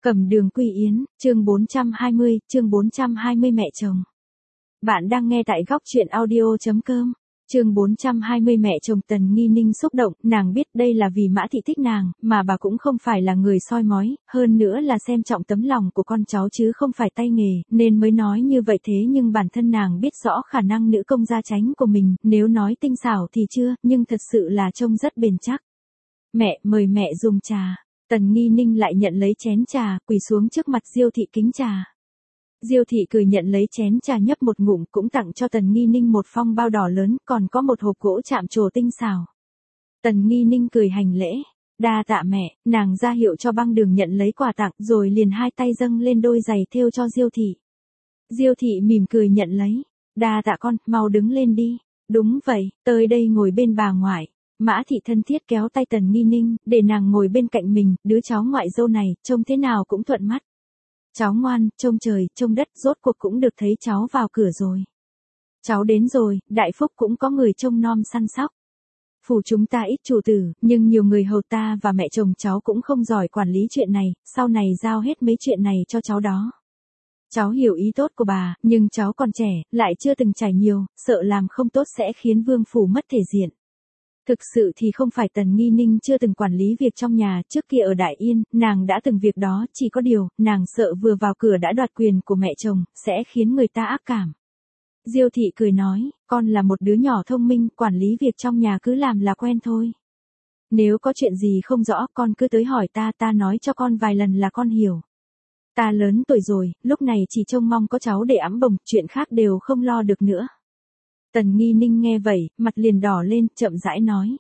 Cẩm Đường Quy Yến, chương 420 mẹ chồng. Bạn đang nghe tại góc truyện audio.com. Chương 420 mẹ chồng. Tần Nghi Ninh xúc động, nàng biết đây là vì Mã Thị thích nàng, mà bà cũng không phải là người soi mói, hơn nữa là xem trọng tấm lòng của con cháu chứ không phải tay nghề, nên mới nói như vậy. Thế nhưng bản thân nàng biết rõ khả năng nữ công gia chánh của mình, nếu nói tinh xảo thì chưa, nhưng thật sự là trông rất bền chắc. Mẹ, mời mẹ dùng trà. Tần Nghi Ninh lại nhận lấy chén trà, quỳ xuống trước mặt Diêu Thị kính trà. Diêu Thị cười nhận lấy chén trà nhấp một ngụm, cũng tặng cho Tần Nghi Ninh một phong bao đỏ lớn, còn có một hộp gỗ chạm trổ tinh xảo. Tần Nghi Ninh cười hành lễ, đa tạ mẹ, nàng ra hiệu cho Băng Đường nhận lấy quà tặng, rồi liền hai tay dâng lên đôi giày thêu cho Diêu Thị. Diêu Thị mỉm cười nhận lấy, đa tạ con, mau đứng lên đi. Đúng vậy, tới đây ngồi bên bà ngoại. Mã Thị thân thiết kéo tay Tần Nghi Ninh, để nàng ngồi bên cạnh mình, đứa cháu ngoại dâu này, trông thế nào cũng thuận mắt. Cháu ngoan, trông trời, trông đất, rốt cuộc cũng được thấy cháu vào cửa rồi. Cháu đến rồi, đại phúc cũng có người trông nom săn sóc. Phủ chúng ta ít chủ tử, nhưng nhiều người hầu ta và mẹ chồng cháu cũng không giỏi quản lý chuyện này, sau này giao hết mấy chuyện này cho cháu đó. Cháu hiểu ý tốt của bà, nhưng cháu còn trẻ, lại chưa từng trải nhiều, sợ làm không tốt sẽ khiến vương phủ mất thể diện. Thực sự thì không phải Tần Nghi Ninh chưa từng quản lý việc trong nhà, trước kia ở Đại Yên, nàng đã từng việc đó, chỉ có điều, nàng sợ vừa vào cửa đã đoạt quyền của mẹ chồng, sẽ khiến người ta ác cảm. Diêu Thị cười nói, con là một đứa nhỏ thông minh, quản lý việc trong nhà cứ làm là quen thôi. Nếu có chuyện gì không rõ, con cứ tới hỏi ta nói cho con vài lần là con hiểu. Ta lớn tuổi rồi, lúc này chỉ trông mong có cháu để ẵm bồng, chuyện khác đều không lo được nữa. Tần Nghi Ninh nghe vậy, mặt liền đỏ lên, chậm rãi nói.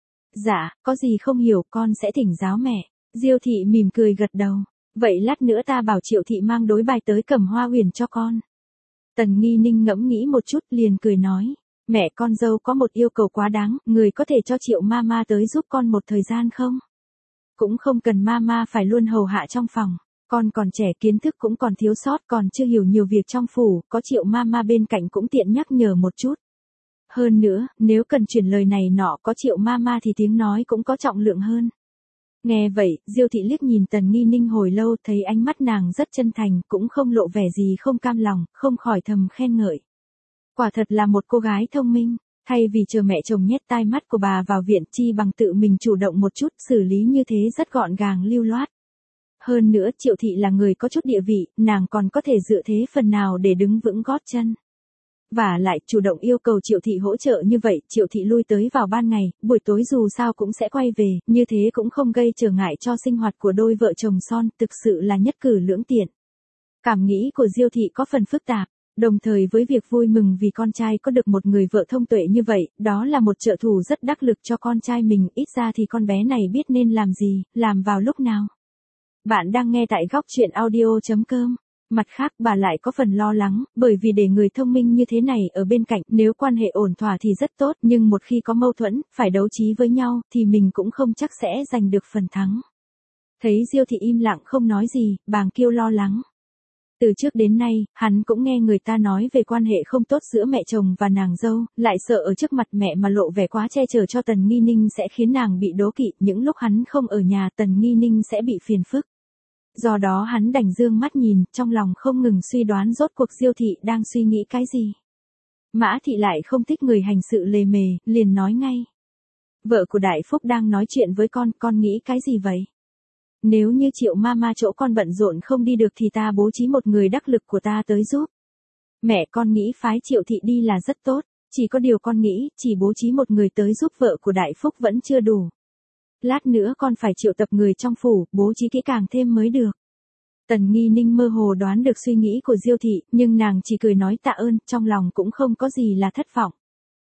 Dạ, có gì không hiểu con sẽ thỉnh giáo mẹ. Diêu Thị mỉm cười gật đầu. Vậy lát nữa ta bảo Triệu Thị mang đối bài tới Cẩm Hoa Uyển cho con. Tần Nghi Ninh ngẫm nghĩ một chút liền cười nói. Mẹ, con dâu có một yêu cầu quá đáng, người có thể cho Triệu Mama tới giúp con một thời gian không? Cũng không cần Mama phải luôn hầu hạ trong phòng. Con còn trẻ, kiến thức cũng còn thiếu sót, còn chưa hiểu nhiều việc trong phủ, có Triệu Mama bên cạnh cũng tiện nhắc nhở một chút. Hơn nữa, nếu cần chuyển lời này nọ có Triệu Mama thì tiếng nói cũng có trọng lượng hơn. Nghe vậy, Diêu Thị liếc nhìn Tần Nghi Ninh hồi lâu, thấy ánh mắt nàng rất chân thành, cũng không lộ vẻ gì không cam lòng, không khỏi thầm khen ngợi. Quả thật là một cô gái thông minh, thay vì chờ mẹ chồng nhét tai mắt của bà vào viện, chi bằng tự mình chủ động một chút, xử lý như thế rất gọn gàng lưu loát. Hơn nữa, Triệu Thị là người có chút địa vị, nàng còn có thể dựa thế phần nào để đứng vững gót chân. Và lại, chủ động yêu cầu Triệu Thị hỗ trợ như vậy, Triệu Thị lui tới vào ban ngày, buổi tối dù sao cũng sẽ quay về, như thế cũng không gây trở ngại cho sinh hoạt của đôi vợ chồng son, thực sự là nhất cử lưỡng tiện. Cảm nghĩ của Diêu Thị có phần phức tạp, đồng thời với việc vui mừng vì con trai có được một người vợ thông tuệ như vậy, đó là một trợ thủ rất đắc lực cho con trai mình, ít ra thì con bé này biết nên làm gì, làm vào lúc nào. Bạn đang nghe tại góc truyện audio.com. Mặt khác, bà lại có phần lo lắng, bởi vì để người thông minh như thế này ở bên cạnh, nếu quan hệ ổn thỏa thì rất tốt, nhưng một khi có mâu thuẫn, phải đấu trí với nhau, thì mình cũng không chắc sẽ giành được phần thắng. Thấy Diêu Thị im lặng không nói gì, Bàng Kiêu lo lắng. Từ trước đến nay, hắn cũng nghe người ta nói về quan hệ không tốt giữa mẹ chồng và nàng dâu, lại sợ ở trước mặt mẹ mà lộ vẻ quá che chở cho Tần Nghi Ninh sẽ khiến nàng bị đố kỵ, những lúc hắn không ở nhà Tần Nghi Ninh sẽ bị phiền phức. Do đó hắn đành dương mắt nhìn, trong lòng không ngừng suy đoán rốt cuộc Diêu Thị đang suy nghĩ cái gì. Mã Thị lại không thích người hành sự lề mề, liền nói ngay. Vợ của Đại Phúc đang nói chuyện với con nghĩ cái gì vậy? Nếu như Triệu Mama chỗ con bận rộn không đi được thì ta bố trí một người đắc lực của ta tới giúp. Mẹ, con nghĩ phái Triệu Thị đi là rất tốt, chỉ có điều con nghĩ, chỉ bố trí một người tới giúp vợ của Đại Phúc vẫn chưa đủ. Lát nữa con phải triệu tập người trong phủ, bố trí kỹ càng thêm mới được. Tần Nghi Ninh mơ hồ đoán được suy nghĩ của Diêu Thị, nhưng nàng chỉ cười nói tạ ơn, trong lòng cũng không có gì là thất vọng.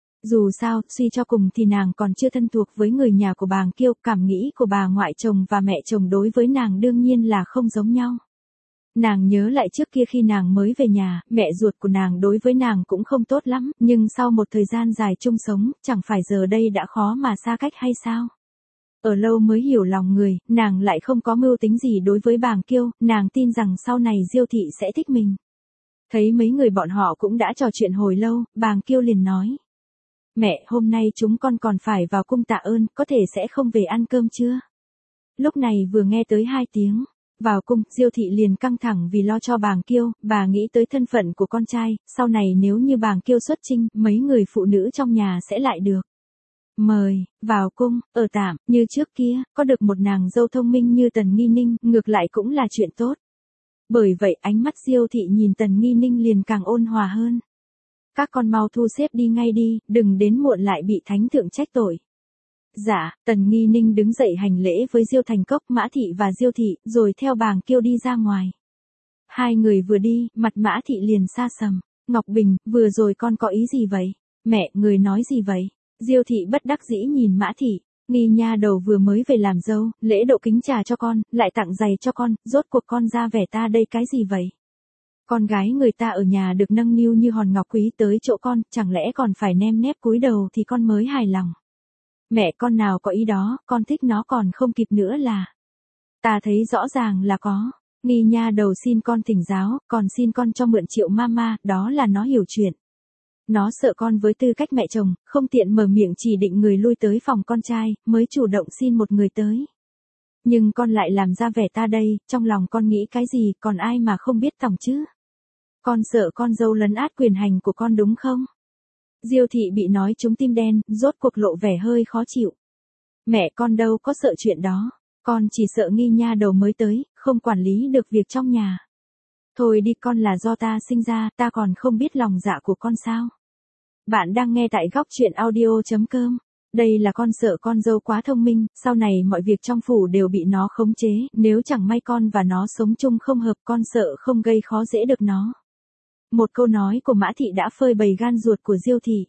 Dù sao, suy cho cùng thì nàng còn chưa thân thuộc với người nhà của Bàng Kiêu, cảm nghĩ của bà ngoại chồng và mẹ chồng đối với nàng đương nhiên là không giống nhau. Nàng nhớ lại trước kia khi nàng mới về nhà, mẹ ruột của nàng đối với nàng cũng không tốt lắm, nhưng sau một thời gian dài chung sống, chẳng phải giờ đây đã khó mà xa cách hay sao? Ở lâu mới hiểu lòng người, nàng lại không có mưu tính gì đối với Bàng Kiêu, nàng tin rằng sau này Diêu Thị sẽ thích mình. Thấy mấy người bọn họ cũng đã trò chuyện hồi lâu, Bàng Kiêu liền nói. Mẹ, hôm nay chúng con còn phải vào cung tạ ơn, có thể sẽ không về ăn cơm chưa? Lúc này vừa nghe tới 2 tiếng, Vào cung, Diêu thị liền căng thẳng vì lo cho Bàng Kiêu, bà nghĩ tới thân phận của con trai, sau này nếu như Bàng Kiêu xuất chinh, mấy người phụ nữ trong nhà sẽ lại được mời vào cung, ở tạm, như trước kia, có được một nàng dâu thông minh như Tần Nghi Ninh, ngược lại cũng là chuyện tốt. Bởi vậy ánh mắt Diêu thị nhìn Tần Nghi Ninh liền càng ôn hòa hơn. Các con mau thu xếp đi ngay đi, đừng đến muộn lại bị thánh thượng trách tội. Dạ, Tần Nghi Ninh đứng dậy hành lễ với Diêu Thành Cốc, Mã Thị và Diêu Thị, rồi theo Bàng Kiêu đi ra ngoài. Hai người vừa đi, mặt Mã Thị liền xa sầm. Ngọc Bình, vừa rồi con có ý gì vậy? Mẹ, người nói gì vậy? Diêu Thị bất đắc dĩ nhìn Mã Thị. Nghi nha đầu vừa mới về làm dâu, lễ độ kính trà cho con, lại tặng giày cho con, rốt cuộc con ra vẻ ta đây cái gì vậy? Con gái người ta ở nhà được nâng niu như hòn ngọc quý tới chỗ con, chẳng lẽ còn phải nem nép cúi đầu thì con mới hài lòng. Mẹ con nào có ý đó, con thích nó còn không kịp nữa là. Ta thấy rõ ràng là có. Nghi nha đầu xin con thỉnh giáo, còn xin con cho mượn Triệu Mama, đó là nó hiểu chuyện. Nó sợ con với tư cách mẹ chồng, không tiện mở miệng chỉ định người lui tới phòng con trai, mới chủ động xin một người tới. Nhưng con lại làm ra vẻ ta đây, trong lòng con nghĩ cái gì, còn ai mà không biết tòng chứ. Con sợ con dâu lấn át quyền hành của con đúng không? Diêu thị bị nói trúng tim đen, rốt cuộc lộ vẻ hơi khó chịu. Mẹ con đâu có sợ chuyện đó, con chỉ sợ nghi nha đầu mới tới, không quản lý được việc trong nhà. Thôi đi, con là do ta sinh ra, ta còn không biết lòng dạ của con sao. Bạn đang nghe tại góc truyện audio.com. Đây là con sợ con dâu quá thông minh, sau này mọi việc trong phủ đều bị nó khống chế, nếu chẳng may con và nó sống chung không hợp, con sợ không gây khó dễ được nó. Một câu nói của Mã Thị đã phơi bày gan ruột của Diêu thị.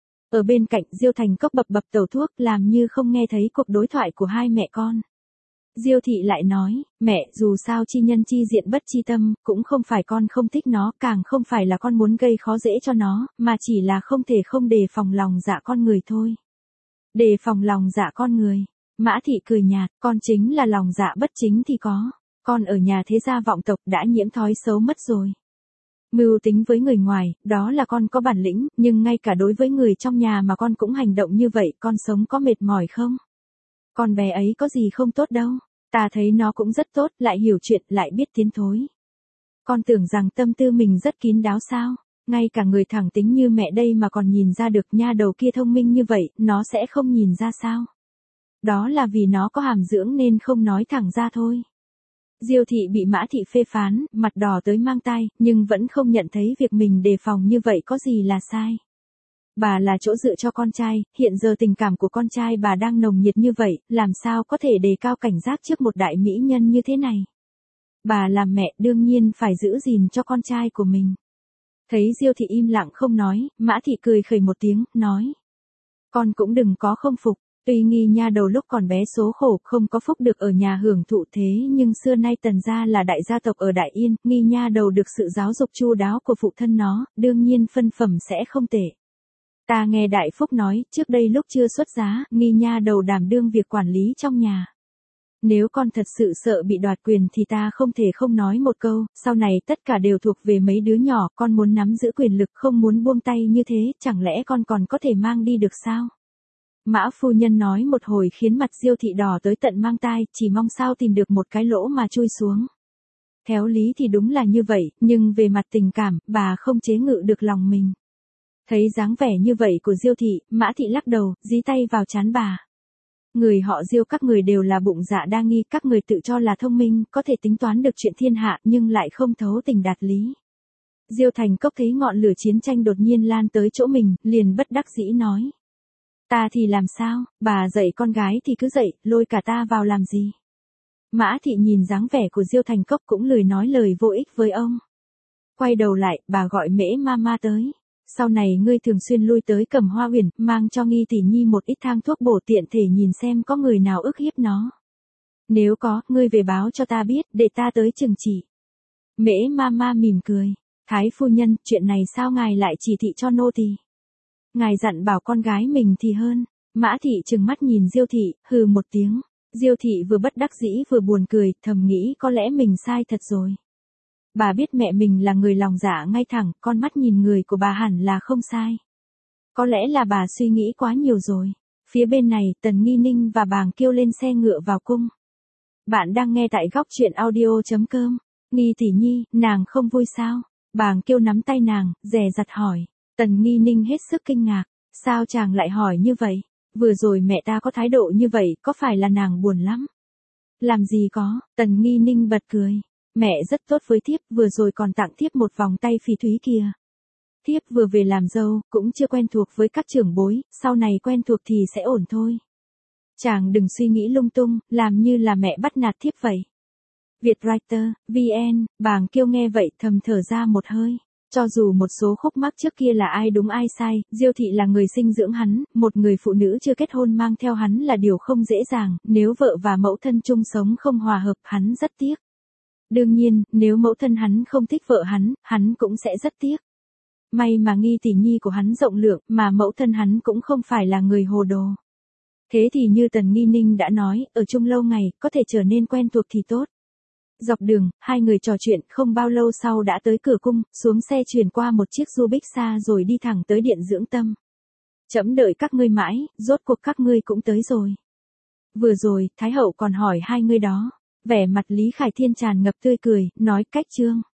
Ở bên cạnh, Diêu Thành Cốc bập bập tẩu thuốc, làm như không nghe thấy cuộc đối thoại của hai mẹ con. Diêu thị lại nói, mẹ, dù sao chi nhân chi diện bất chi tâm, cũng không phải con không thích nó, càng không phải là con muốn gây khó dễ cho nó, mà chỉ là không thể không đề phòng lòng dạ con người thôi. Đề phòng lòng dạ con người. Mã Thị cười nhạt, con chính là lòng dạ bất chính thì có. Con ở nhà thế gia vọng tộc đã nhiễm thói xấu mất rồi. Mưu tính với người ngoài, đó là con có bản lĩnh, nhưng ngay cả đối với người trong nhà mà con cũng hành động như vậy, con sống có mệt mỏi không? Con bé ấy có gì không tốt đâu. Ta thấy nó cũng rất tốt, lại hiểu chuyện, lại biết tiến thối. Con tưởng rằng tâm tư mình rất kín đáo sao? Ngay cả người thẳng tính như mẹ đây mà còn nhìn ra được nha đầu kia thông minh như vậy, nó sẽ không nhìn ra sao? Đó là vì nó có hàm dưỡng nên không nói thẳng ra thôi. Diêu thị bị Mã Thị phê phán, mặt đỏ tới mang tai, nhưng vẫn không nhận thấy việc mình đề phòng như vậy có gì là sai. Bà là chỗ dựa cho con trai, hiện giờ tình cảm của con trai bà đang nồng nhiệt như vậy, làm sao có thể đề cao cảnh giác trước một đại mỹ nhân như thế này. Bà làm mẹ đương nhiên phải giữ gìn cho con trai của mình. Thấy Diêu thị im lặng không nói, Mã Thị cười khẩy một tiếng, nói. Con cũng đừng có không phục, tuy nghi nha đầu lúc còn bé số khổ không có phúc được ở nhà hưởng thụ thế nhưng xưa nay Tần gia là đại gia tộc ở Đại Yên, nghi nha đầu được sự giáo dục chu đáo của phụ thân nó, đương nhiên phân phẩm sẽ không tệ. Ta nghe Đại Phúc nói, trước đây lúc chưa xuất giá, nghi nha đầu đảm đương việc quản lý trong nhà. Nếu con thật sự sợ bị đoạt quyền thì ta không thể không nói một câu, sau này tất cả đều thuộc về mấy đứa nhỏ, con muốn nắm giữ quyền lực không muốn buông tay như thế, chẳng lẽ con còn có thể mang đi được sao? Mã phu nhân nói một hồi khiến mặt Diêu thị đỏ tới tận mang tai, chỉ mong sao tìm được một cái lỗ mà chui xuống. Theo lý thì đúng là như vậy, nhưng về mặt tình cảm, bà không chế ngự được lòng mình. Thấy dáng vẻ như vậy của Diêu thị, Mã Thị lắc đầu, dí tay vào trán bà. Người họ Diêu các người đều là bụng dạ đa nghi, các người tự cho là thông minh, có thể tính toán được chuyện thiên hạ nhưng lại không thấu tình đạt lý. Diêu Thành Cốc thấy ngọn lửa chiến tranh đột nhiên lan tới chỗ mình, liền bất đắc dĩ nói. Ta thì làm sao, bà dạy con gái thì cứ dạy, lôi cả ta vào làm gì. Mã Thị nhìn dáng vẻ của Diêu Thành Cốc cũng lười nói lời vô ích với ông. Quay đầu lại, bà gọi Mễ Mama tới. Sau này ngươi thường xuyên lui tới Cẩm Hoa Uyển, mang cho Nghi tỷ nhi một ít thang thuốc bổ tiện thể nhìn xem có người nào ức hiếp nó. Nếu có, ngươi về báo cho ta biết, để ta tới trừng trị. Mễ Mama mỉm cười. Thái phu nhân, chuyện này sao ngài lại chỉ thị cho nô tỳ? Ngài dặn bảo con gái mình thì hơn. Mã Thị trừng mắt nhìn Diêu thị, hừ một tiếng. Diêu thị vừa bất đắc dĩ vừa buồn cười, thầm nghĩ có lẽ mình sai thật rồi. Bà biết mẹ mình là người lòng dạ ngay thẳng, con mắt nhìn người của bà hẳn là không sai. Có lẽ là bà suy nghĩ quá nhiều rồi. Phía bên này, Tần Nghi Ninh và Bàng Kiêu lên xe ngựa vào cung. Bạn đang nghe tại góc chuyện audio.com. Nghi tỷ nhi, nàng không vui sao? Bàng Kiêu nắm tay nàng, dè dặt hỏi. Tần Nghi Ninh hết sức kinh ngạc. Sao chàng lại hỏi như vậy? Vừa rồi mẹ ta có thái độ như vậy, có phải là nàng buồn lắm? Làm gì có, Tần Nghi Ninh bật cười. Mẹ rất tốt với thiếp, vừa rồi còn tặng thiếp một vòng tay phỉ thúy kìa. Thiếp vừa về làm dâu, cũng chưa quen thuộc với các trưởng bối, sau này quen thuộc thì sẽ ổn thôi. Chàng đừng suy nghĩ lung tung, làm như là mẹ bắt nạt thiếp vậy. Vietwriter, VN, Bàng Kiêu nghe vậy thầm thở ra một hơi. Cho dù một số khúc mắc trước kia là ai đúng ai sai, Diêu thị là người sinh dưỡng hắn, một người phụ nữ chưa kết hôn mang theo hắn là điều không dễ dàng, nếu vợ và mẫu thân chung sống không hòa hợp, hắn rất tiếc. Đương nhiên, nếu mẫu thân hắn không thích vợ hắn cũng sẽ rất tiếc. May mà Nghi tỷ nhi của hắn rộng lượng, mà mẫu thân hắn cũng không phải là người hồ đồ. Thế thì như Tần Nghi Ninh đã nói, ở chung lâu ngày, có thể trở nên quen thuộc thì tốt. Dọc đường, hai người trò chuyện, không bao lâu sau đã tới cửa cung, xuống xe chuyển qua một chiếc du bích xa rồi đi thẳng tới điện dưỡng tâm. Trẫm đợi các ngươi mãi, rốt cuộc các ngươi cũng tới rồi. Vừa rồi, Thái hậu còn hỏi hai ngươi đó. Vẻ mặt Lý Khải Thiên tràn ngập tươi cười, nói cách trương.